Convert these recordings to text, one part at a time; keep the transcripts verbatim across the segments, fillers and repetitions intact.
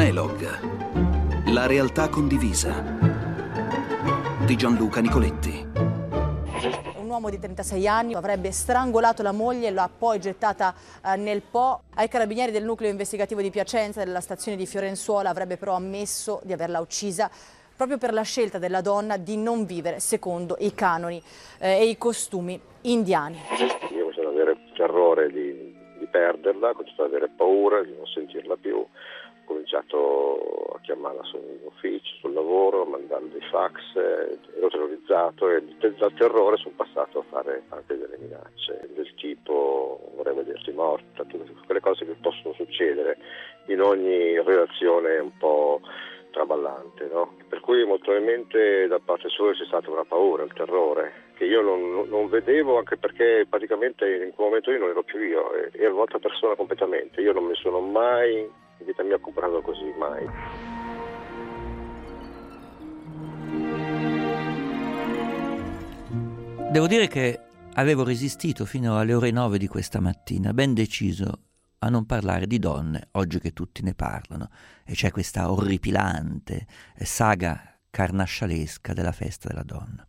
Elog, la realtà condivisa di Gianluca Nicoletti. Un uomo di trentasei anni avrebbe strangolato la moglie e l'ha poi gettata eh, nel Po. Ai carabinieri del nucleo investigativo di Piacenza, della stazione di Fiorenzuola, avrebbe però ammesso di averla uccisa proprio per la scelta della donna di non vivere secondo i canoni eh, e i costumi indiani. Io cominciato ad avere terrore di, di perderla, ho cominciato ad avere paura di non sentirla più, ho cominciato a chiamarla sull'ufficio, sul lavoro, a mandarle dei fax, ero terrorizzato e dal terrore sono passato a fare anche delle minacce del tipo vorrei vederti morta, tutte quelle cose che possono succedere in ogni relazione un po' traballante, no? Per cui molto probabilmente da parte sua c'è stata una paura, un terrore che io non, non vedevo, anche perché praticamente in quel momento io non ero più io, ero un'altra persona completamente. Io non mi sono mai in vita mia comportato così, mai. Devo dire che avevo resistito fino alle ore nove di questa mattina, ben deciso a non parlare di donne, oggi che tutti ne parlano, e c'è questa orripilante saga carnascialesca della festa della donna.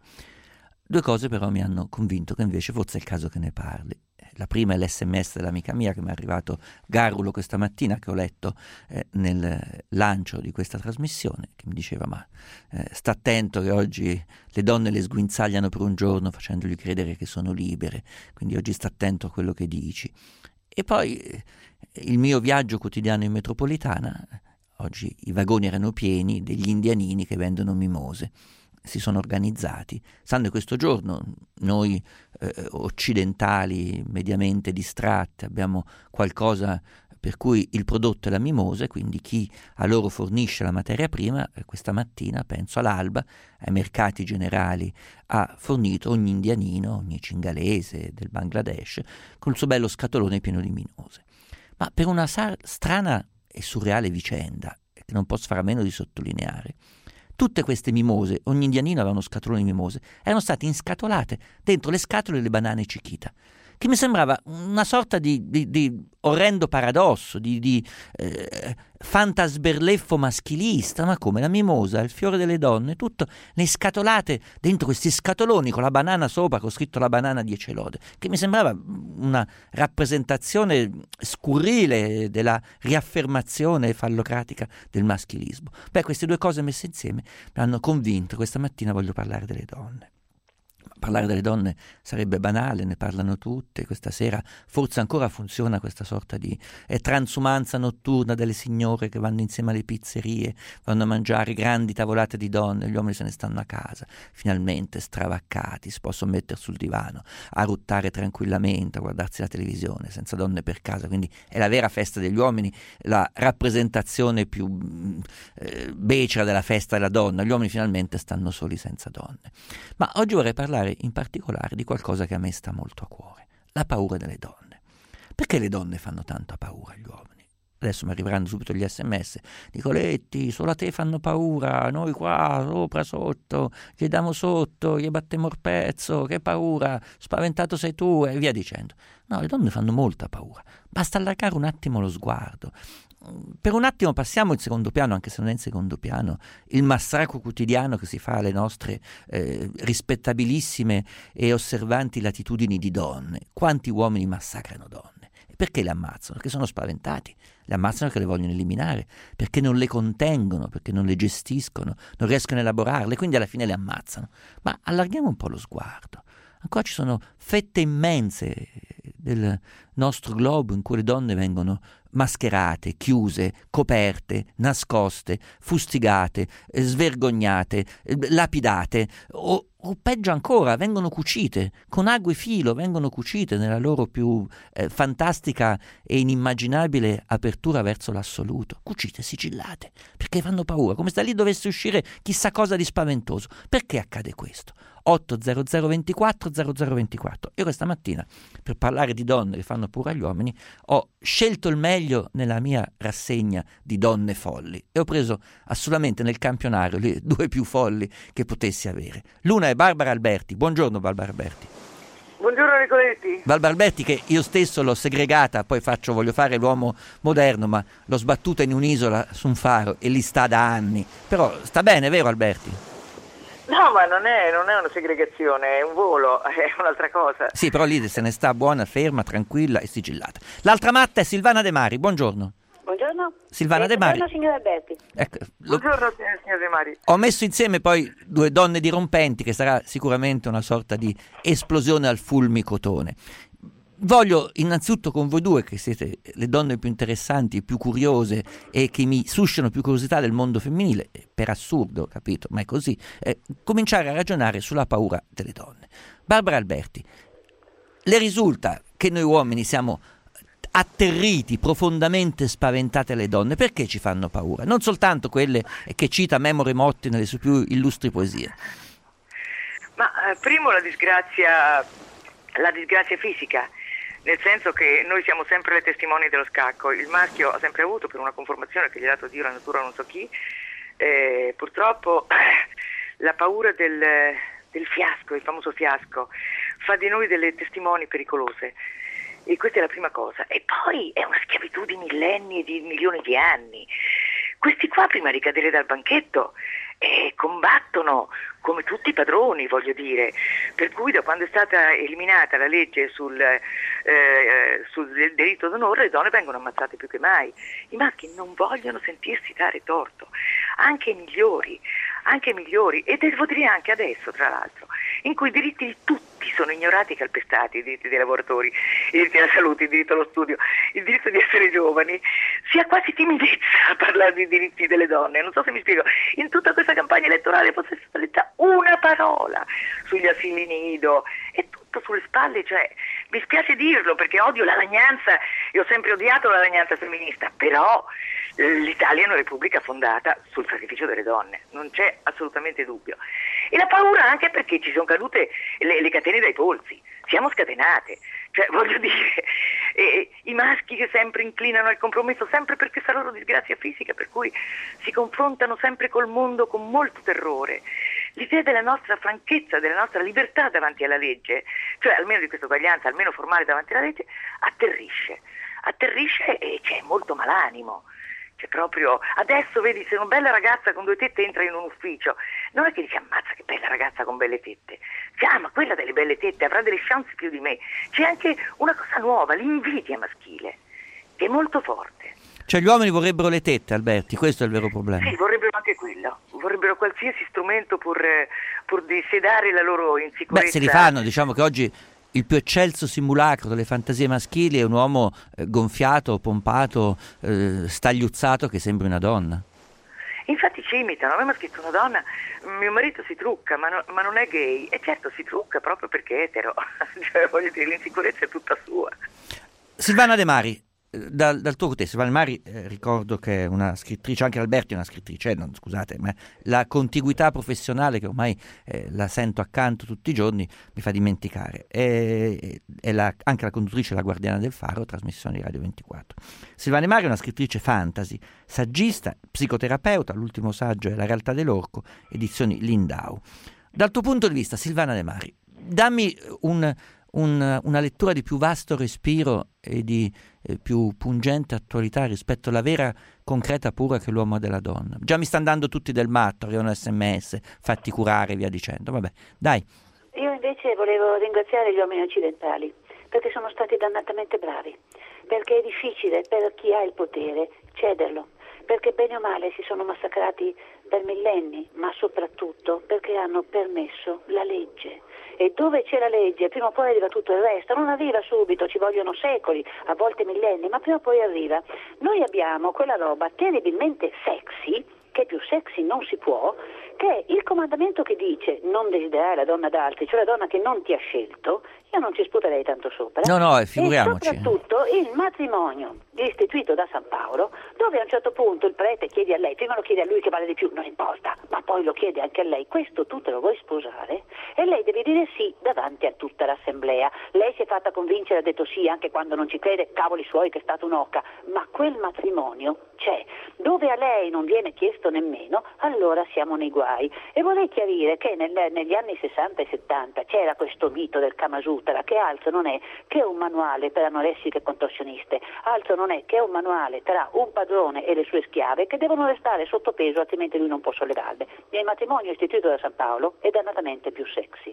Due cose però mi hanno convinto che invece fosse il caso che ne parli. La prima è l'esse emme esse dell'amica mia che mi è arrivato garrulo questa mattina, che ho letto eh, nel lancio di questa trasmissione, che mi diceva ma eh, sta attento che oggi le donne le sguinzagliano per un giorno facendogli credere che sono libere, quindi oggi sta attento a quello che dici. E poi eh, il mio viaggio quotidiano in metropolitana, oggi i vagoni erano pieni degli indianini che vendono mimose. Si sono organizzati, sanno che questo giorno noi eh, occidentali mediamente distratti abbiamo qualcosa per cui il prodotto è la mimosa, quindi chi a loro fornisce la materia prima, eh, questa mattina, penso all'alba, ai mercati generali, ha fornito ogni indianino, ogni cingalese del Bangladesh, con il suo bello scatolone pieno di mimose. Ma per una sa- strana e surreale vicenda, che non posso fare a meno di sottolineare, tutte queste mimose, ogni indianino aveva uno scatolone di mimose, erano state inscatolate dentro le scatole delle banane Chiquita, che mi sembrava una sorta di, di, di orrendo paradosso, di, di eh, fantasberleffo maschilista. Ma come, la mimosa, il fiore delle donne, tutto le scatolate dentro questi scatoloni con la banana sopra, con scritto la banana dieci lode, che mi sembrava una rappresentazione scurrile della riaffermazione fallocratica del maschilismo. Beh, queste due cose messe insieme mi hanno convinto. Questa mattina voglio parlare delle donne. Parlare delle donne sarebbe banale, ne parlano tutte. Questa sera forse ancora funziona questa sorta di eh, transumanza notturna delle signore che vanno insieme alle pizzerie, vanno a mangiare grandi tavolate di donne, gli uomini se ne stanno a casa, finalmente stravaccati, si possono mettere sul divano, a ruttare tranquillamente, a guardarsi la televisione, senza donne per casa. Quindi è la vera festa degli uomini, la rappresentazione più eh, becera della festa della donna. Gli uomini finalmente stanno soli senza donne. Ma oggi vorrei parlare in particolare di qualcosa che a me sta molto a cuore: la paura delle donne. Perché le donne fanno tanta paura agli uomini? Adesso mi arriveranno subito gli esse emme esse: Nicoletti, solo a te fanno paura, noi qua sopra sotto gli diamo sotto, gli battiamo il pezzo, che paura, spaventato sei tu, e via dicendo. No, le donne fanno molta paura, basta allargare un attimo lo sguardo. Per un attimo passiamo in secondo piano, anche se non è in secondo piano, il massacro quotidiano che si fa alle nostre eh, rispettabilissime e osservanti latitudini di donne. Quanti uomini massacrano donne? E perché le ammazzano? Perché sono spaventati. Le ammazzano perché le vogliono eliminare, perché non le contengono, perché non le gestiscono, non riescono a elaborarle, quindi alla fine le ammazzano. Ma allarghiamo un po' lo sguardo. Ancora ci sono fette immense del nostro globo in cui le donne vengono mascherate, chiuse, coperte, nascoste, fustigate, eh, svergognate, eh, lapidate o, o peggio ancora vengono cucite con ago e filo, vengono cucite nella loro più eh, fantastica e inimmaginabile apertura verso l'assoluto, cucite, sigillate, perché fanno paura, come se da lì dovesse uscire chissà cosa di spaventoso. Perché accade questo? otto zero zero ventiquattro zero zero ventiquattro. Io questa mattina, per parlare di donne che fanno paura agli uomini, ho scelto il meglio nella mia rassegna di donne folli e ho preso assolutamente nel campionario le due più folli che potessi avere. L'una è Barbara Alberti. Buongiorno Barbara Alberti. Buongiorno Nicoletti. Val Barbetti, che io stesso l'ho segregata, poi faccio, voglio fare l'uomo moderno, ma l'ho sbattuta in un'isola su un faro e lì sta da anni. Però sta bene, vero Alberti? No, ma non è, non è una segregazione, è un volo, è un'altra cosa. Sì, però lì se ne sta buona, ferma, tranquilla e sigillata. L'altra matta è Silvana De Mari, buongiorno. Buongiorno. Silvana sì, De Mari. Buongiorno signor Alberti. Ecco, lo... Buongiorno signor De Mari. Ho messo insieme poi due donne dirompenti, che sarà sicuramente una sorta di esplosione al fulmicotone. Voglio innanzitutto con voi due, che siete le donne più interessanti, più curiose e che mi suscitano più curiosità del mondo femminile, per assurdo, capito, ma è così, eh, cominciare a ragionare sulla paura delle donne. Barbara Alberti, le risulta che noi uomini siamo atterriti, profondamente spaventate le donne? Perché ci fanno paura? Non soltanto quelle che cita Memore Motti nelle sue più illustri poesie. Ma eh, primo la disgrazia, la disgrazia fisica, nel senso che noi siamo sempre le testimoni dello scacco. Il maschio ha sempre avuto, per una conformazione che gli ha dato Dio, la natura, non so chi, eh, purtroppo la paura del, del fiasco, il famoso fiasco, fa di noi delle testimoni pericolose. E questa è la prima cosa. E poi è una schiavitù di millenni, di milioni di anni. Questi qua, prima di cadere dal banchetto, eh, combattono come tutti i padroni, voglio dire. Per cui da quando è stata eliminata la legge sul, eh, sul delitto d'onore, le donne vengono ammazzate più che mai. I maschi non vogliono sentirsi dare torto, anche i migliori, anche i migliori, e devo dire anche adesso, tra l'altro, in cui i diritti di tutti sono ignorati e calpestati, i diritti dei lavoratori, i diritti alla salute, il diritto allo studio, il diritto di essere giovani, si ha quasi timidezza a parlare dei diritti delle donne. Non so se mi spiego. In tutta questa campagna elettorale fosse stata detta una parola sugli asili nido, e tutto sulle spalle, cioè, mi spiace dirlo perché odio la lagnanza e ho sempre odiato la lagnanza femminista, però l'Italia è una repubblica fondata sul sacrificio delle donne, non c'è assolutamente dubbio. E la paura anche perché ci sono cadute le, le catene dai polsi, siamo scatenate, cioè voglio dire, eh, i maschi che sempre inclinano al compromesso, sempre per questa loro disgrazia fisica, per cui si confrontano sempre col mondo con molto terrore. L'idea della nostra franchezza, della nostra libertà davanti alla legge, cioè almeno di questa uguaglianza, almeno formale davanti alla legge, atterrisce, atterrisce e c'è molto malanimo. Cioè proprio, adesso vedi, se una bella ragazza con due tette entra in un ufficio, non è che dici ammazza che bella ragazza con belle tette, dici ah ma quella delle belle tette avrà delle chance più di me. C'è anche una cosa nuova, l'invidia maschile, che è molto forte. Cioè gli uomini vorrebbero le tette, Alberti, questo è il vero problema. Sì, vorrebbero anche quello, vorrebbero qualsiasi strumento pur, pur di sedare la loro insicurezza. Beh, se li fanno, diciamo che oggi il più eccelso simulacro delle fantasie maschili è un uomo eh, gonfiato, pompato, eh, stagliuzzato che sembra una donna. Infatti ci imitano, a me mi ha scritto una donna, mio marito si trucca ma, no, ma non è gay, e certo si trucca proprio perché è etero, cioè voglio dire, l'insicurezza è tutta sua. Silvana De Mari, dal, dal tuo contesto, Silvana De Mari, eh, ricordo che è una scrittrice, anche Alberti è una scrittrice, eh, non, scusate, ma la contiguità professionale che ormai eh, la sento accanto tutti i giorni mi fa dimenticare. È, è la, anche la conduttrice La Guardiana del Faro, trasmissione di Radio ventiquattro. Silvana De Mari è una scrittrice fantasy, saggista, psicoterapeuta, l'ultimo saggio è La realtà dell'orco, edizioni Lindau. Dal tuo punto di vista, Silvana De Mari, dammi un... Un, una lettura di più vasto respiro e di eh, più pungente attualità rispetto alla vera concreta paura che l'uomo ha della donna. Già mi stanno dando tutti del matto, arrivano sms, fatti curare e via dicendo. Vabbè, dai. Io invece volevo ringraziare gli uomini occidentali perché sono stati dannatamente bravi, perché è difficile per chi ha il potere cederlo, perché bene o male si sono massacrati per millenni, ma soprattutto perché hanno permesso la legge. E dove c'è la legge, prima o poi arriva tutto il resto. Non arriva subito, ci vogliono secoli, a volte millenni, ma prima o poi arriva. Noi abbiamo quella roba terribilmente sexy, che più sexy non si può, che è il comandamento che dice non desiderare la donna d'altri, cioè la donna che non ti ha scelto. Io non ci sputerei tanto sopra. No, no, figuriamoci. E soprattutto il matrimonio istituito da San Paolo, dove a un certo punto il prete chiede a lei, prima lo chiede a lui che vale di più, non importa, ma poi lo chiede anche a lei, questo tu te lo vuoi sposare? E lei deve dire sì davanti a tutta l'assemblea. Lei si è fatta convincere, ha detto sì anche quando non ci crede, cavoli suoi che è stata un'oca, ma quel matrimonio c'è. Dove a lei non viene chiesto nemmeno, allora siamo nei guai. E vorrei chiarire che nel, negli anni sessanta e settanta c'era questo mito del Kama Sutra, Sutra, che altro non è che un manuale per anoressiche contorsioniste, altro non è che un manuale tra un padrone e le sue schiave che devono restare sotto peso, altrimenti lui non può sollevarle. Il matrimonio istituito da San Paolo è dannatamente più sexy.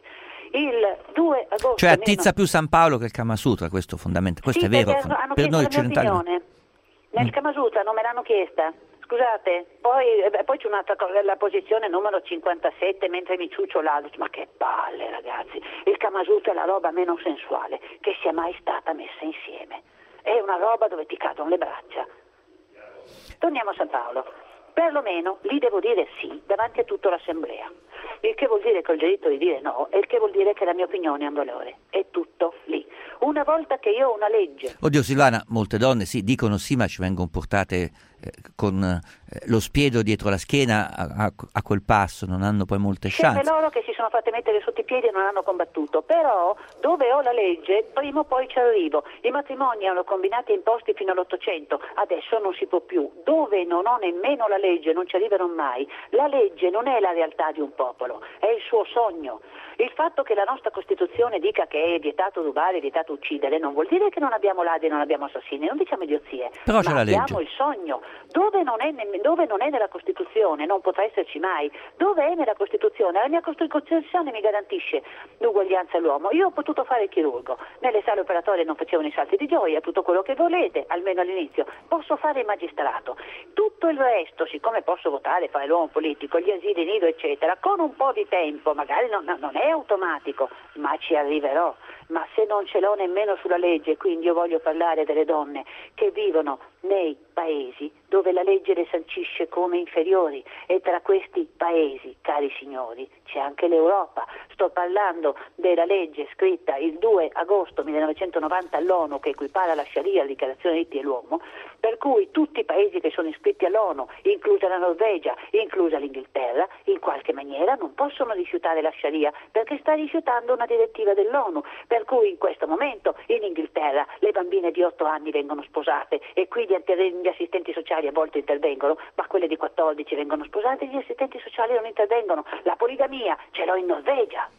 Il due agosto... Cioè attizza più San Paolo che il Kama Sutra, questo fondamentalmente, questo sì, è vero, hanno, hanno per noi chiesto la mia occidentali. opinione. Nel Mm. Kama Sutra non me l'hanno chiesta. Scusate, poi, eh, poi c'è un'altra cosa, la posizione numero cinquantasette, mentre mi ciuccio l'altro, ma che palle ragazzi, il Kama Sutra è la roba meno sensuale che sia mai stata messa insieme, è una roba dove ti cadono le braccia. Torniamo a San Paolo, perlomeno lì devo dire sì davanti a tutta l'assemblea, il che vuol dire che ho il diritto di dire no e il che vuol dire che la mia opinione ha un valore, è tutto lì. Una volta che io ho una legge... Oddio Silvana, molte donne sì, dicono sì, ma ci vengono portate eh, con eh, lo spiedo dietro la schiena a, a, a quel passo, non hanno poi molte Scende chance. loro che si sono fatte mettere sotto i piedi e non hanno combattuto, però dove ho la legge prima o poi ci arrivo. I matrimoni erano combinati e imposti fino all'Ottocento, adesso non si può più. Dove non ho nemmeno la legge non ci arriverò mai. La legge non è la realtà di un popolo, è il suo sogno. Il fatto che la nostra Costituzione dica che è vietato rubare, è vietato uccidere, non vuol dire che non abbiamo ladri, non abbiamo assassini, non diciamo idiozie, Però c'è ma la legge. abbiamo il sogno. Dove non, è nemm- dove non è nella Costituzione non potrà esserci mai. Dove è nella Costituzione? La mia Costituzione mi garantisce l'uguaglianza all'uomo. Io ho potuto fare il chirurgo, nelle sale operatorie non facevano i salti di gioia, tutto quello che volete, almeno all'inizio. Posso fare il magistrato. Tutto il resto, siccome posso votare, fare l'uomo politico, gli asili nido, eccetera, con un po' di tempo, magari non, non è automatico, ma ci arriverò. Ma se non ce l'ho nemmeno sulla legge, quindi io voglio parlare delle donne che vivono nei paesi dove la legge le sancisce come inferiori, e tra questi paesi, cari signori, c'è anche l'Europa. Sto parlando della legge scritta il due agosto millenovecentonovanta all'ONU che equipara la Sharia alla Dichiarazione dei diritti dell'uomo, per cui tutti i paesi che sono iscritti all'ONU, inclusa la Norvegia, inclusa l'Inghilterra, in qualche maniera non possono rifiutare la Sharia perché sta rifiutando una direttiva dell'ONU, per cui in questo momento in Inghilterra le bambine di otto anni vengono sposate e qui gli, gli assistenti sociali a volte intervengono, ma quelle di quattordici vengono sposate e gli assistenti sociali non intervengono. La poligamia ce l'ho in Norvegia.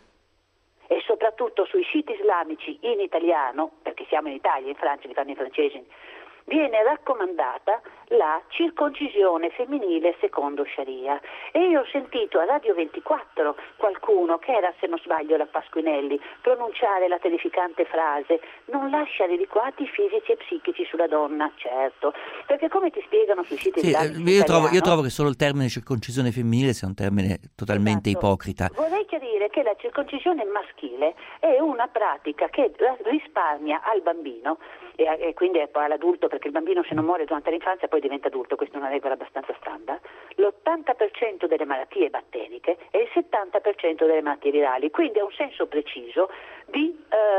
E soprattutto sui siti islamici in italiano, perché siamo in Italia, in Francia li fanno i francesi, viene raccomandata la circoncisione femminile secondo Sharia. E io ho sentito a Radio ventiquattro qualcuno, che era se non sbaglio la Pasquinelli, pronunciare la terrificante frase: non lascia liquati fisici e psichici sulla donna. Certo, perché come ti spiegano sui siti Sì, islamici io, trovo, io italiano, trovo che solo il termine circoncisione femminile sia un termine totalmente esatto, ipocrita. Vorrei chiarire che la circoncisione maschile è una pratica che risparmia al bambino e, e quindi poi all'adulto, perché il bambino se non muore durante l'infanzia poi diventa adulto, questa è una regola abbastanza standard, l'ottanta per cento delle malattie batteriche e il settanta per cento delle malattie virali, quindi ha un senso preciso di,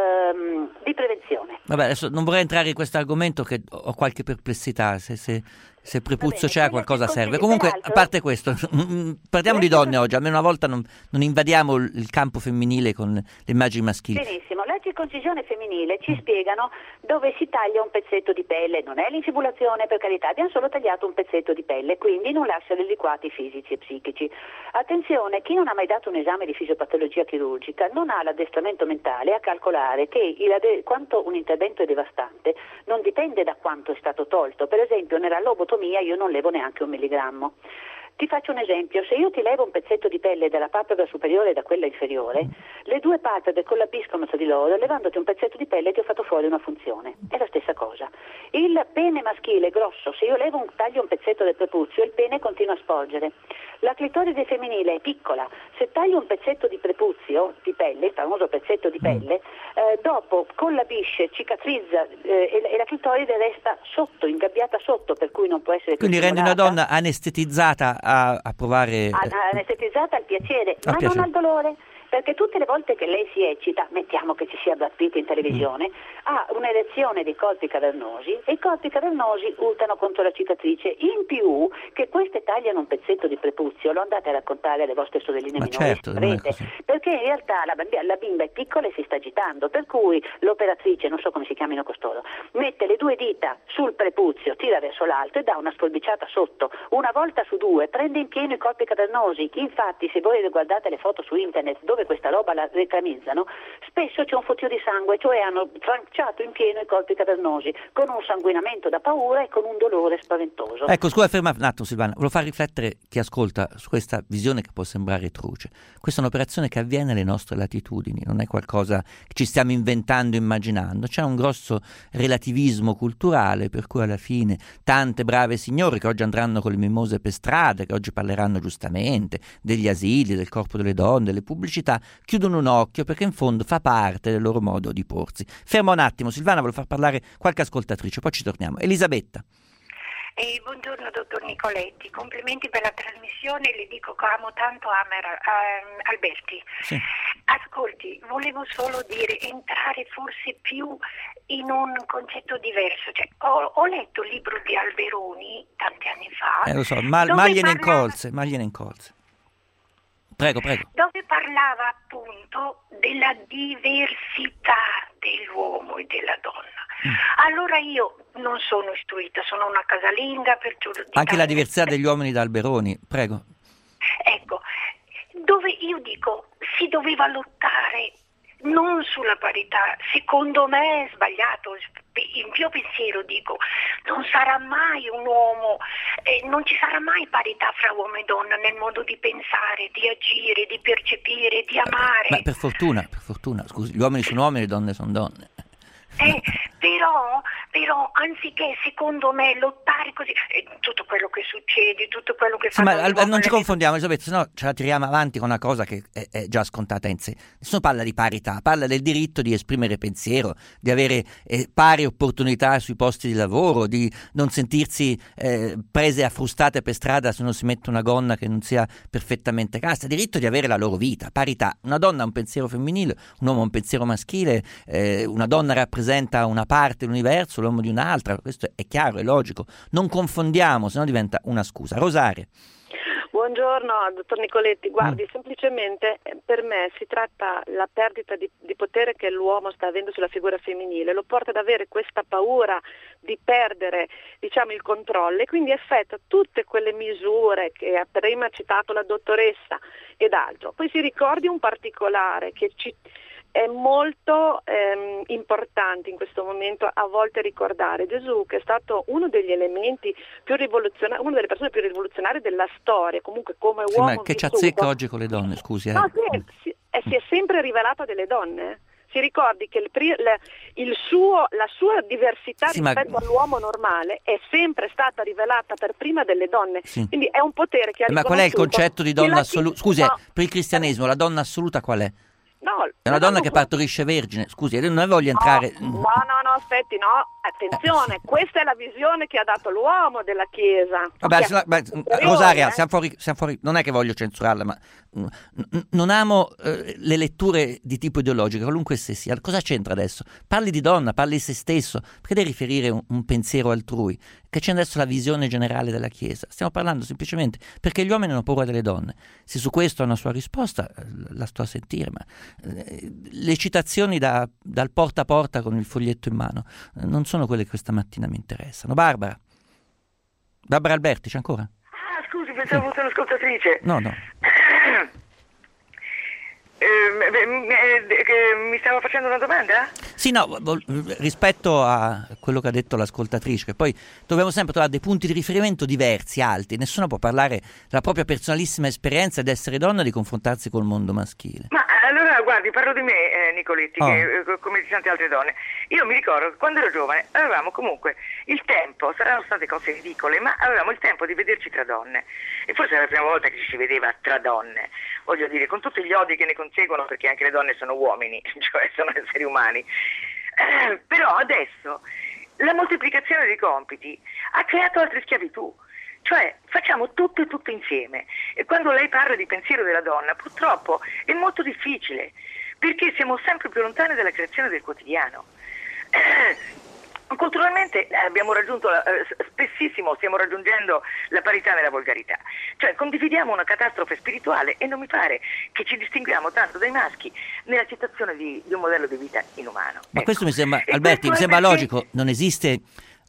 ehm, di prevenzione. Vabbè, adesso non vorrei entrare in questo argomento, che ho qualche perplessità, se, se, se prepuzio bene, c'è quindi qualcosa così, serve. Comunque, peraltro- a parte questo, parliamo di Questo- donne oggi, almeno una volta non, non invadiamo il, il campo femminile con le immagini maschili. Benissimo, la circoncisione femminile ci spiegano dove si taglia un pezzetto di pelle, non è l'infibulazione per carità, abbiamo solo tagliato un pezzetto di pelle, quindi non lascia dei liquati fisici e psichici. Attenzione, chi non ha mai dato un esame di fisiopatologia chirurgica non ha l'addestramento mentale a calcolare che il, quanto un intervento è devastante non dipende da quanto è stato tolto. Per esempio nella lobotomia io non levo neanche un milligrammo. Ti faccio un esempio: se io ti levo un pezzetto di pelle dalla palpebra superiore e da quella inferiore, le due palpebre collabiscono tra di loro, levandoti un pezzetto di pelle ti ho fatto fuori una funzione. È la stessa cosa. Il pene maschile è grosso, se io levo un taglio un pezzetto del prepuzio, il pene continua a sporgere. La clitoride femminile è piccola, se taglio un pezzetto di prepuzio, di pelle, il famoso pezzetto di pelle, eh, dopo collabisce, cicatrizza eh, e, e la clitoride resta sotto, ingabbiata sotto, per cui non può essere più Quindi rende una stimolata. donna anestetizzata a, a provare... A- anestetizzata al piacere, Al ma piacere. non al dolore, perché tutte le volte che lei si eccita, mettiamo che ci sia Brad Pitt in televisione, mm. ha un'erezione dei corpi cavernosi e i corpi cavernosi urtano contro la cicatrice. In più che queste tagliano un pezzetto di prepuzio, lo andate a raccontare alle vostre sorelline Ma minori, certo, non è saprete, così. perché in realtà la bambina, la bimba è piccola e si sta agitando, per cui l'operatrice, non so come si chiamino costoro, mette le due dita sul prepuzio, tira verso l'alto e dà una sforbiciata sotto, una volta su due prende in pieno i corpi cavernosi. Infatti se voi guardate le foto su internet dove dove questa roba la reclamizzano, spesso c'è un fottio di sangue, cioè hanno tranciato in pieno i corpi cavernosi, con un sanguinamento da paura e con un dolore spaventoso. Ecco, scusa, ferma un attimo Silvana, volevo far riflettere chi ascolta su questa visione che può sembrare truce. Questa è un'operazione che avviene alle nostre latitudini, non è qualcosa che ci stiamo inventando, immaginando. C'è un grosso relativismo culturale per cui alla fine tante brave signore che oggi andranno con le mimose per strada, che oggi parleranno giustamente degli asili, del corpo delle donne, delle pubblicità, chiudono un occhio perché in fondo fa parte del loro modo di porsi. Fermo un attimo, Silvana, volevo far parlare qualche ascoltatrice, poi ci torniamo. Elisabetta. Eh, buongiorno dottor Nicoletti, complimenti per la trasmissione, le dico che amo tanto Amer, um, Alberti. Sì. Ascolti, volevo solo dire, entrare forse più in un concetto diverso. Cioè, ho, ho letto il libro di Alberoni tanti anni fa. Eh, lo so, ma, magliene in colze, magliene in colze. Prego, prego. Dove parlava appunto della diversità dell'uomo e della donna. Mm. Allora io non sono istruita, sono una casalinga, perciò anche la diversità degli uomini da Alberoni, prego. Ecco, dove io dico si doveva lottare non sulla parità, secondo me è sbagliato, il mio pensiero dico non sarà mai un uomo, eh, non ci sarà mai parità fra uomo e donna nel modo di pensare, di agire, di percepire, di amare. Ma per fortuna, per fortuna, scusi, gli uomini sono uomini e le donne sono donne. Eh, però, però anziché secondo me lottare così, eh, tutto quello che succede, tutto quello che sì, fa. Ma al, non ci confondiamo, Elisabetta, se no ce la tiriamo avanti con una cosa che è, è già scontata in sé. Nessuno parla di parità, parla del diritto di esprimere pensiero, di avere eh, pari opportunità sui posti di lavoro, di non sentirsi eh, prese a frustate per strada se non si mette una gonna che non sia perfettamente casta, diritto di avere la loro vita, parità. Una donna ha un pensiero femminile, un uomo ha un pensiero maschile, eh, una donna rappresenta una parte dell'universo, l'uomo di un'altra, questo è chiaro, è logico, non confondiamo, se no diventa una scusa. Rosaria. Buongiorno dottor Nicoletti, guardi, mm. semplicemente per me si tratta la perdita di, di potere che l'uomo sta avendo sulla figura femminile, lo porta ad avere questa paura di perdere, diciamo, il controllo, e quindi effettua tutte quelle misure che ha prima citato la dottoressa ed altro. Poi si ricordi un particolare che ci è molto ehm, importante in questo momento a volte ricordare Gesù, che è stato uno degli elementi più rivoluzionari, una delle persone più rivoluzionarie della storia, comunque come sì, uomo ma che vissuto. ci azzecca oggi con le donne, scusi? Eh. No, sì, si, eh, si è sempre rivelata delle donne. Si ricordi che il, il suo, la sua diversità sì, rispetto ma... all'uomo normale è sempre stata rivelata per prima delle donne, sì. Quindi è un potere che ha ma qual è il concetto di donna assoluta? Scusi, no. Per il cristianesimo la donna assoluta qual è? No, è una donna che partorisce vergine, scusi, non voglio entrare... No, no, no, no aspetti, no, attenzione, eh, questa è la visione che ha dato l'uomo della Chiesa. Vabbè, se, beh, Rosaria, eh? siamo, fuori, siamo fuori, non è che voglio censurarla, ma n- n- non amo eh, le letture di tipo ideologico, qualunque esse sia. Cosa c'entra adesso? Parli di donna, parli di se stesso, perché devi riferire un, un pensiero altrui? Che c'è adesso la visione generale della Chiesa. Stiamo parlando semplicemente perché gli uomini hanno paura delle donne. Se su questo ha una sua risposta, la sto a sentire, ma eh, le citazioni da, dal porta a porta con il foglietto in mano eh, non sono quelle che questa mattina mi interessano. Barbara. Barbara Alberti, c'è ancora? Ah, scusi, pensavo fosse un'ascoltatrice. No, no. Eh, mi stava facendo una domanda? Sì, no, rispetto a quello che ha detto l'ascoltatrice, che poi dobbiamo sempre trovare dei punti di riferimento diversi, alti. Nessuno può parlare della propria personalissima esperienza di essere donna e di confrontarsi col mondo maschile. Ma allora, guardi, parlo di me, eh, Nicoletti, oh. che, come di tante altre donne. Io mi ricordo che quando ero giovane avevamo comunque il tempo, saranno state cose ridicole, ma avevamo il tempo di vederci tra donne. E forse era la prima volta che ci si vedeva tra donne, voglio dire, con tutti gli odi che ne conseguono, perché anche le donne sono uomini, cioè sono esseri umani. Eh, però adesso la moltiplicazione dei compiti ha creato altre schiavitù. Cioè facciamo tutto e tutto insieme, e quando lei parla di pensiero della donna purtroppo è molto difficile, perché siamo sempre più lontani dalla creazione del quotidiano. Eh, culturalmente abbiamo raggiunto, eh, spessissimo stiamo raggiungendo la parità nella volgarità, cioè condividiamo una catastrofe spirituale e non mi pare che ci distinguiamo tanto dai maschi nella citazione di, di un modello di vita inumano. Ma ecco. questo mi sembra, E Alberti, mi sembra perché... logico, non esiste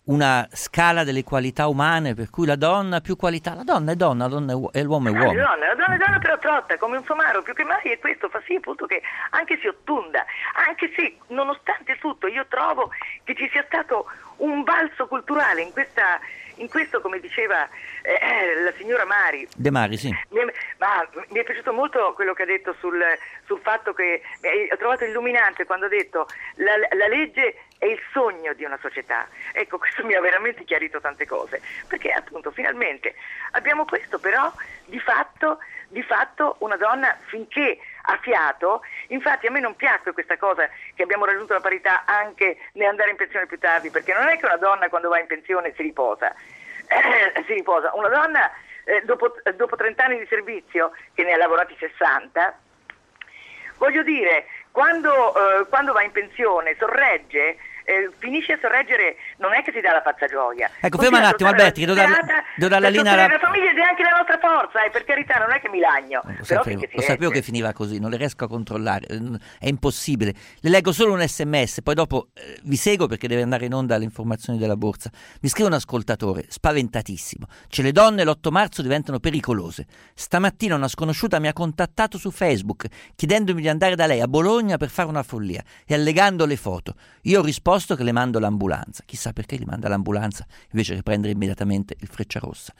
una scala delle qualità umane per cui la donna ha più qualità. La donna è donna, la donna è uo- e l'uomo è uomo. La donna, la donna è donna però trotta, come un somaro, più che mai, e questo fa sì appunto che anche si ottunda, anche se nonostante tutto io trovo che ci sia stato un balzo culturale in questa, in questo, come diceva eh, la signora Mari. De Mari, sì. Mi è, ma mi è piaciuto molto quello che ha detto sul, sul fatto che eh, ho trovato illuminante quando ha detto la, la legge è il sogno di una società. Ecco, questo mi ha veramente chiarito tante cose, perché appunto finalmente abbiamo questo, però di fatto, di fatto una donna finché ha fiato, infatti a me non piacque questa cosa che abbiamo raggiunto la parità anche nell'andare in pensione più tardi, perché non è che una donna quando va in pensione si riposa, eh, si riposa, una donna eh, dopo, dopo trenta anni di servizio, che ne ha lavorati sessanta, voglio dire, quando, eh, quando va in pensione sorregge, eh, finisce a sorreggere, non è che si dà la pazza gioia. Ecco, ferma un attimo Alberti, che devo dar- devo dare la linea alla... La famiglia è anche la nostra forza, e per carità non è che mi lagno. Lo però sapevo, si lo sapevo che finiva così, non le riesco a controllare, è impossibile. Le leggo solo un sms, poi dopo eh, vi seguo perché deve andare in onda le informazioni della borsa. Mi scrive un ascoltatore, spaventatissimo: cioè le donne l'otto marzo diventano pericolose. Stamattina una sconosciuta mi ha contattato su Facebook chiedendomi di andare da lei a Bologna per fare una follia e allegando le foto. Io ho risposto che le mando l'ambulanza. Chissà perché gli manda l'ambulanza invece che prendere immediatamente il Frecciarossa.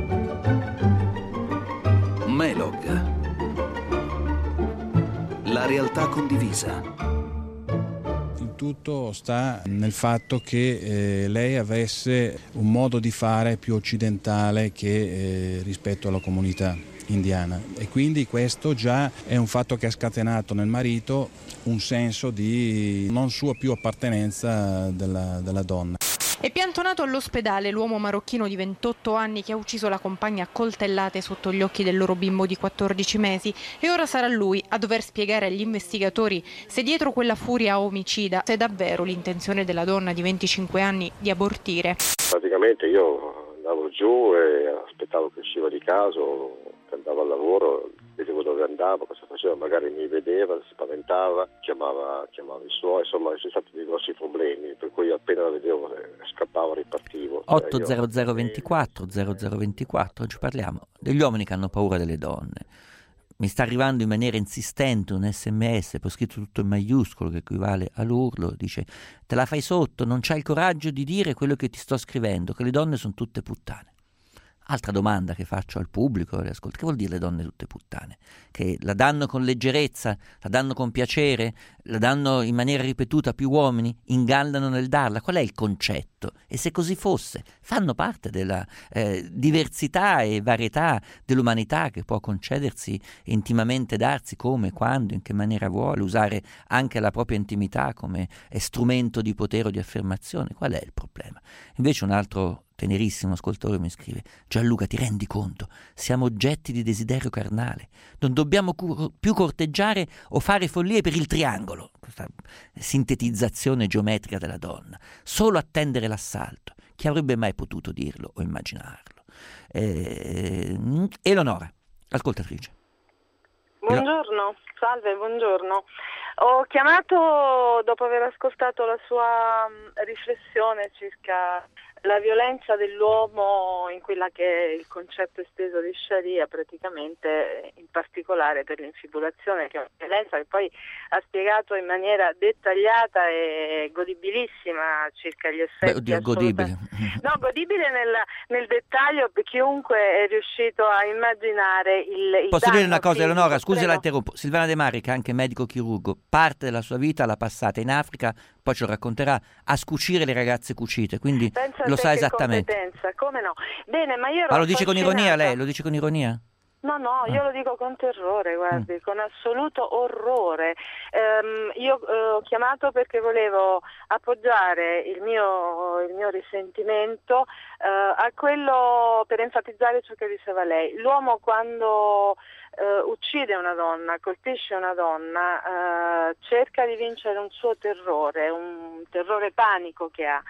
Melog. La realtà condivisa. Il tutto sta nel fatto che eh, lei avesse un modo di fare più occidentale che eh, rispetto alla comunità indiana, e quindi questo già è un fatto che ha scatenato nel marito un senso di non sua più appartenenza della, della donna. È piantonato all'ospedale l'uomo marocchino di ventotto anni che ha ucciso la compagna a coltellate sotto gli occhi del loro bimbo di quattordici mesi, e ora sarà lui a dover spiegare agli investigatori se dietro quella furia omicida c'è davvero l'intenzione della donna di venticinque anni di abortire. Praticamente io andavo giù e aspettavo che usciva di casa, andavo al lavoro, vedevo dove andavo, cosa faceva, magari mi vedeva, si spaventava, chiamava, chiamava i suoi, insomma ci sono stati dei grossi problemi, per cui appena la vedevo scappavo, ripartivo. otto zero zero ventiquattro zero zero ventiquattro, oggi parliamo degli uomini che hanno paura delle donne. Mi sta arrivando in maniera insistente un sms, poi scritto tutto in maiuscolo che equivale all'urlo, dice: te la fai sotto, non c'hai il coraggio di dire quello che ti sto scrivendo, che le donne sono tutte puttane. Altra domanda che faccio al pubblico, ascolta, che vuol dire le donne tutte puttane? Che la danno con leggerezza, la danno con piacere, la danno in maniera ripetuta a più uomini, ingannano nel darla? Qual è il concetto? E se così fosse, fanno parte della eh, diversità e varietà dell'umanità che può concedersi e intimamente darsi come, quando, in che maniera vuole, usare anche la propria intimità come strumento di potere o di affermazione. Qual è il problema? Invece un altro tenerissimo ascoltatore mi scrive: Gianluca, ti rendi conto? Siamo oggetti di desiderio carnale, non dobbiamo cu- più corteggiare o fare follie per il triangolo, questa sintetizzazione geometrica della donna, solo attendere l'assalto. Chi avrebbe mai potuto dirlo o immaginarlo? Eh, Eleonora, ascoltatrice. Buongiorno, salve, buongiorno. Ho chiamato dopo aver ascoltato la sua riflessione circa la violenza dell'uomo in quella che è il concetto esteso di Sharia, praticamente in particolare per l'infibulazione, che è una violenza che poi ha spiegato in maniera dettagliata e godibilissima circa gli effetti. Beh, oddio, godibile. No, godibile nel, nel dettaglio, per chiunque è riuscito a immaginare il, il Posso dire una cosa, fisico, Eleonora? Scusi, prego. la interrompo. Silvana De Mari, che è anche medico chirurgo, parte della sua vita l'ha passata in Africa, poi ce lo racconterà, a scucire le ragazze cucite, quindi Pensa lo te sa che esattamente. competenza, come no? Bene, ma io ero Ma lo dice con ironia affascinata. lei? Lo dice con ironia? No, no, io Ah. lo dico con terrore, guardi, Mm. con assoluto orrore. Ehm, io eh, ho chiamato perché volevo appoggiare il mio, il mio risentimento eh, a quello, per enfatizzare ciò che diceva lei. L'uomo quando eh, uccide una donna, colpisce una donna, eh, cerca di vincere un suo terrore, un terrore panico che ha.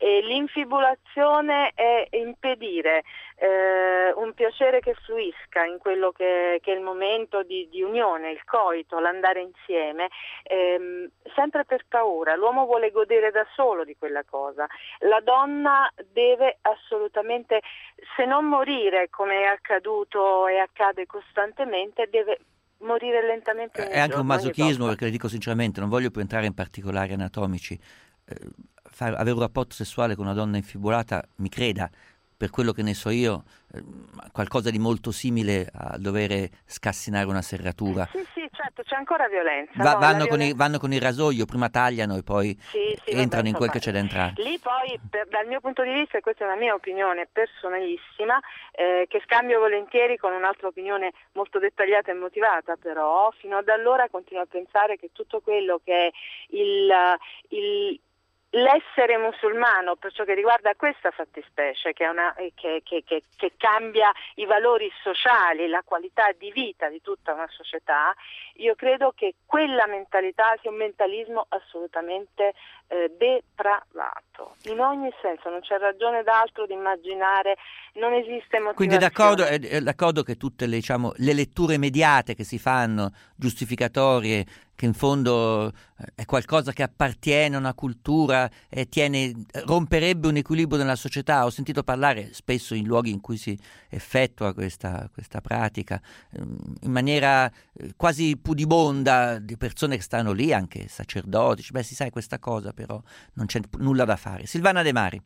E l'infibulazione è impedire eh, un piacere che fluisca in quello che, che è il momento di, di unione, il coito, l'andare insieme, ehm, sempre per paura. L'uomo vuole godere da solo di quella cosa. La donna deve assolutamente, se non morire come è accaduto e accade costantemente, deve morire lentamente. È anche un masochismo, perché le dico sinceramente, non voglio più entrare in particolari anatomici. Eh, far, avere un rapporto sessuale con una donna infibulata, mi creda, per quello che ne so io, eh, qualcosa di molto simile a dover scassinare una serratura. Sì, sì, certo, c'è ancora violenza. Va, no? vanno, con violenza... il, vanno con il rasoio, prima tagliano e poi sì, sì, entrano vabbè, in quel insomma, che c'è da entrare. Lì poi, per, dal mio punto di vista, e questa è una mia opinione personalissima, eh, che scambio volentieri con un'altra opinione molto dettagliata e motivata, però fino ad allora continuo a pensare che tutto quello che è il... il l'essere musulmano, per ciò che riguarda questa fattispecie, che, è una, che, che, che, che cambia i valori sociali, la qualità di vita di tutta una società, io credo che quella mentalità sia un mentalismo assolutamente eh, depravato, in ogni senso, non c'è ragione d'altro di immaginare, non esiste motivazione. Quindi è d'accordo, è, è d'accordo che tutte le, diciamo, le letture mediate che si fanno, giustificatorie, che in fondo è qualcosa che appartiene a una cultura e tiene, romperebbe un equilibrio nella società. Ho sentito parlare spesso in luoghi in cui si effettua questa, questa pratica in maniera quasi pudibonda di persone che stanno lì, anche sacerdoti. Beh, si sa questa cosa, però non c'è nulla da fare. Silvana De Mari.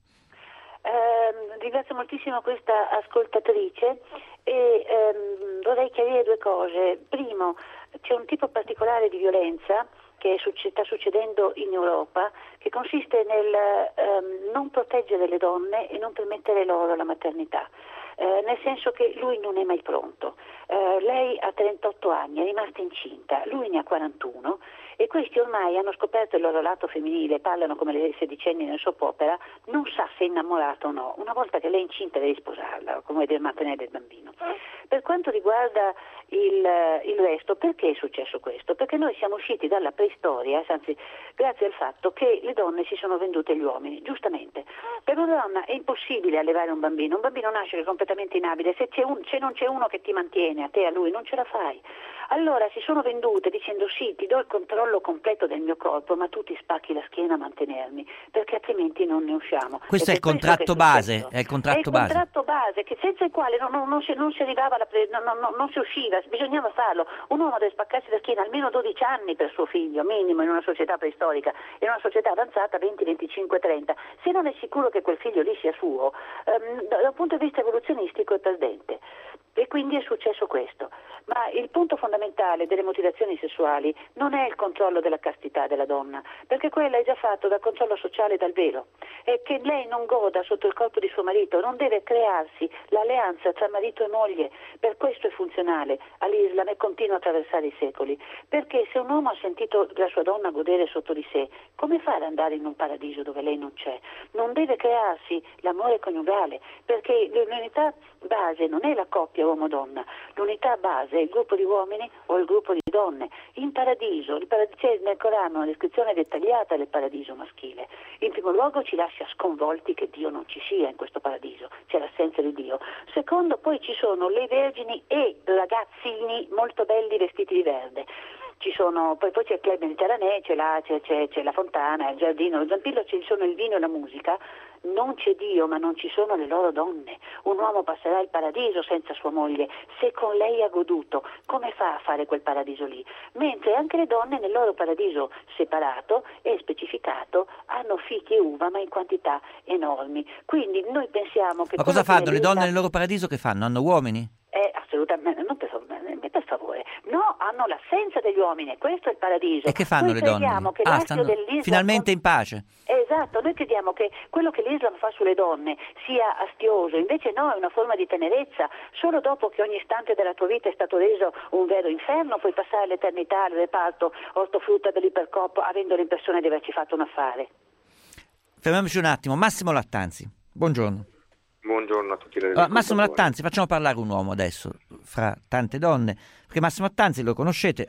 Eh, ringrazio moltissimo questa ascoltatrice e ehm, vorrei chiarire due cose. Primo, c'è un tipo particolare di violenza che sta succedendo in Europa, che consiste nel ehm, non proteggere le donne e non permettere loro la maternità, eh, nel senso che lui non è mai pronto. Eh, lei ha trentotto anni, è rimasta incinta, lui ne ha quarantuno e questi ormai hanno scoperto il loro lato femminile, parlano come le sedicenni nel soap opera, non sa se è innamorata o no. Una volta che lei è incinta devi sposarla, come deve mantenere il bambino. Per quanto riguarda il, il resto, perché è successo questo? Perché noi siamo usciti dalla preistoria, anzi grazie al fatto che le donne si sono vendute agli uomini, giustamente. Per una donna è impossibile allevare un bambino, un bambino nasce completamente inabile, se, c'è un, se non c'è uno che ti mantiene, a te e a lui, non ce la fai. Allora si sono vendute dicendo sì, ti do il controllo completo del mio corpo, ma tu ti spacchi la schiena a mantenermi, perché altrimenti non ne usciamo. Questo è il contratto base, è il contratto base. È il contratto base, che senza il quale non, non, non, si, non si arrivava alla pre, non, non, non si usciva, bisognava farlo. Un uomo deve spaccarsi la schiena almeno dodici anni per suo figlio, minimo in una società preistorica, in una società avanzata venti, venticinque, trenta. Se non è sicuro che quel figlio lì sia suo, ehm, da un punto di vista evoluzionistico è perdente. E quindi è successo questo. Ma il punto fondamentale delle motivazioni sessuali non è il controllo della castità della donna, perché quella è già fatto dal controllo sociale e dal velo. E che lei non goda sotto il corpo di suo marito, non deve crearsi l'alleanza tra marito e moglie. Per questo è funzionale all'Islam e continua a attraversare i secoli. Perché se un uomo ha sentito la sua donna godere sotto di sé, come fa ad andare in un paradiso dove lei non c'è? Non deve crearsi l'amore coniugale, perché l'unità base non è la coppia uomo-donna, l'unità base è il gruppo di uomini o il gruppo di donne. In paradiso, il paradiso c'è nel Corano una descrizione dettagliata del paradiso maschile. In primo luogo ci lascia sconvolti che Dio non ci sia in questo paradiso, c'è l'assenza di Dio. Secondo, poi ci sono le vergini e ragazzini molto belli vestiti di verde. Ci sono, poi, poi c'è il club mediterraneo, c'è la, c'è, c'è, c'è la fontana, il giardino, lo zampillo, ci sono il vino e la musica. Non c'è Dio, ma non ci sono le loro donne. Un uomo passerà il paradiso senza sua moglie, se con lei ha goduto, come fa a fare quel paradiso lì? Mentre anche le donne nel loro paradiso separato e specificato hanno fichi e uva, ma in quantità enormi. Quindi noi pensiamo che... Ma cosa fanno le donne nel loro paradiso? Che fanno? Hanno uomini? Eh, assolutamente, non per, per favore. No, hanno l'assenza degli uomini, questo è il paradiso. E che fanno noi le donne? Che ah, stanno finalmente in pace. Esatto, noi crediamo che quello che l'Islam fa sulle donne sia astioso, invece no, è una forma di tenerezza. Solo dopo che ogni istante della tua vita è stato reso un vero inferno puoi passare l'eternità al reparto ortofrutta dell'ipercop avendo l'impressione di averci fatto un affare. Fermiamoci un attimo. Massimo Lattanzi, buongiorno. Buongiorno a tutti. Allora, Massimo Lattanzi, facciamo parlare un uomo adesso, fra tante donne, perché Massimo Lattanzi lo conoscete,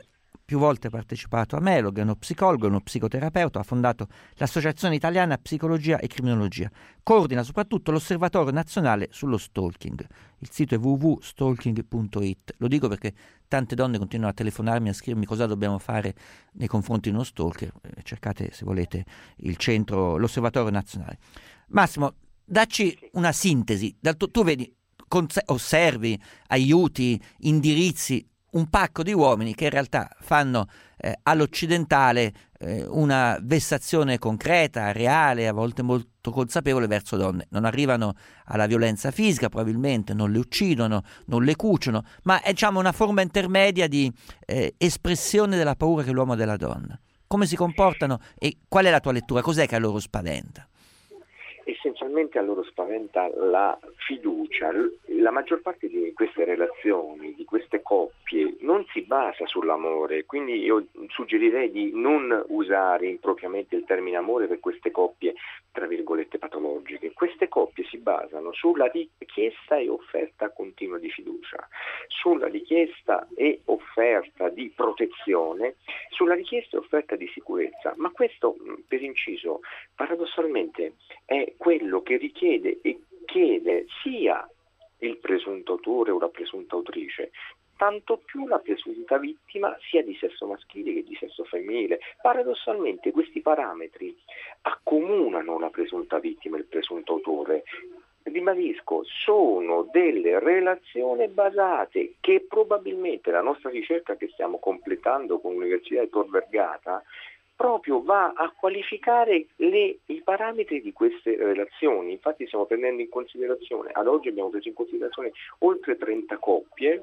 più volte partecipato a Melog, è uno psicologo, uno psicoterapeuta, ha fondato l'Associazione Italiana Psicologia e Criminologia, coordina soprattutto l'Osservatorio Nazionale sullo Stalking. Il sito è w w w punto stalking punto i t. Lo dico perché tante donne continuano a telefonarmi, a scrivermi cosa dobbiamo fare nei confronti di uno stalker. Cercate, se volete, il centro, l'Osservatorio Nazionale. Massimo, dacci una sintesi. Tu vedi, osservi, aiuti, indirizzi un pacco di uomini che in realtà fanno eh, all'occidentale eh, una vessazione concreta, reale, a volte molto consapevole verso donne. Non arrivano alla violenza fisica, probabilmente non le uccidono, non le cuciono, ma è, diciamo, una forma intermedia di eh, espressione della paura che l'uomo ha della donna. Come si comportano e qual è la tua lettura? Cos'è che a loro spaventa? Essenzialmente a loro spaventa la fiducia. La maggior parte di queste relazioni, di queste coppie, non si basa sull'amore, quindi io suggerirei di non usare impropriamente il termine amore per queste coppie, tra virgolette, patologiche. Queste coppie si basano sulla richiesta e offerta continua di fiducia, sulla richiesta e offerta di protezione, sulla richiesta e offerta di sicurezza, ma questo, per inciso, paradossalmente è quello che richiede e chiede sia il presunto autore o la presunta autrice, tanto più la presunta vittima sia di sesso maschile che di sesso femminile. Paradossalmente questi parametri accomunano la presunta vittima e il presunto autore. Ribadisco, sono delle relazioni basate che probabilmente la nostra ricerca che stiamo completando con l'Università di Tor Vergata proprio va a qualificare le, i parametri di queste relazioni. Infatti stiamo prendendo in considerazione, ad oggi abbiamo preso in considerazione oltre trenta coppie,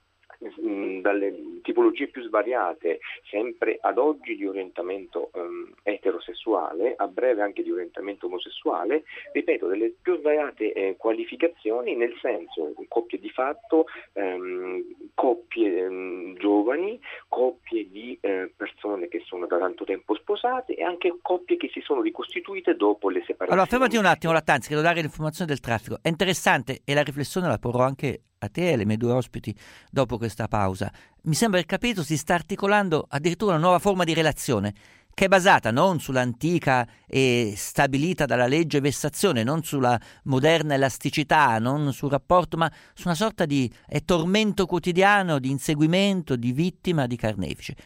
mh, dalle tipologie più svariate, sempre ad oggi di orientamento um, eterosessuale, a breve anche di orientamento omosessuale, ripeto, delle più svariate eh, qualificazioni, nel senso coppie di fatto, um, coppie um, giovani, coppie di eh, persone che sono da tanto tempo sposate e anche coppie che si sono ricostituite dopo le separazioni. Allora fermati un attimo, Lattanzi, che devo dare l'informazione del traffico. È interessante e la riflessione la porrò anche a te e alle mie due ospiti dopo questa pausa. Mi sembra aver capito, si sta articolando addirittura una nuova forma di relazione che è basata non sull'antica e stabilita dalla legge vessazione, non sulla moderna elasticità, non sul rapporto, ma su una sorta di eh, tormento quotidiano, di inseguimento, di vittima, di carnefice.